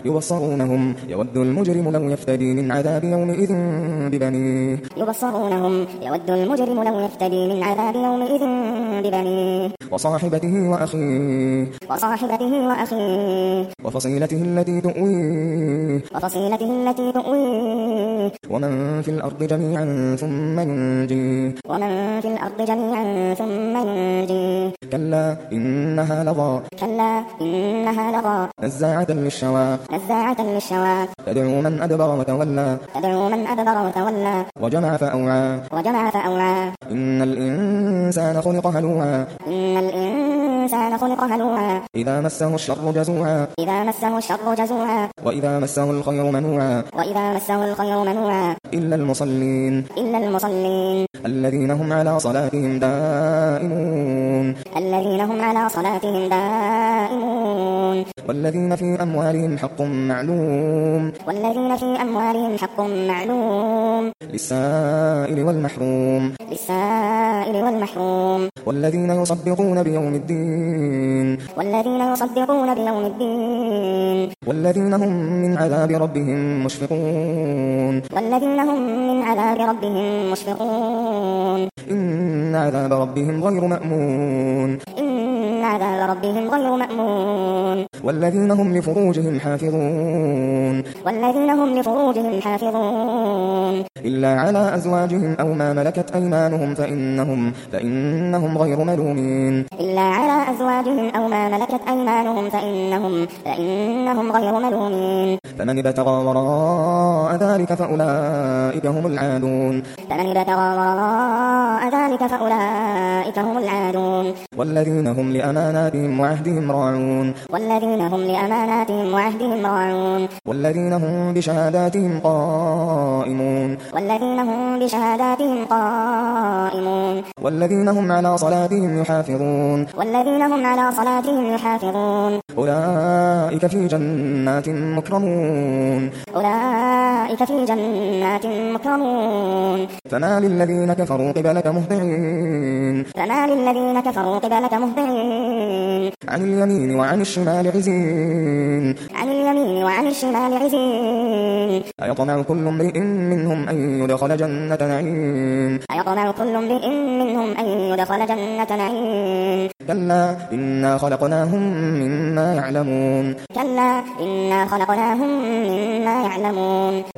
يبصرونهم يود المجرم لو يفتدي من عذاب يومئذ ببنيه يبصرونهم يود المجرم لو يفتدي من عذاب يومئذ ببنيه وصاحبته وأخيه وفصيلته التي تؤويه ومن في الأرض جميعا ثم ينجيه كلا إنها لظى نزاعة للشوى تدعو من أدبر وتولى وجمع فأوعى إن الإنسان خلق هلوعا إذا مسه الشر جزوعا وإذا مسه الخير منوعا إلا المصلين الذين هم على صلاتهم دائمون والذين في أموالهم حق معلوم للسائل والمحروم والذين يصدقون بيوم الدين والذين هم من عذاب ربهم مشفقون إن عذاب ربهم غير مأمون والذين هم لفروجهم حافظون إلا على أزواجهم أو ما ملكت أيمانهم فإنهم غير ملومين فمن ابتغى وراء ذلك فأولئك هم العادون والذين هم لأماناتهم وعهدهم راعون والذين هم بشهاداتهم قائمون والذين هم على صلاتهم يحافظون أولئك في جنات مكرمون فما للذين كفروا قبلك مهطعين عن اليمين وعن الشمال عزين أيطمع كل امرئ منهم أن يدخل جنة نعيم كلا إنا خلقناهم مما يعلمون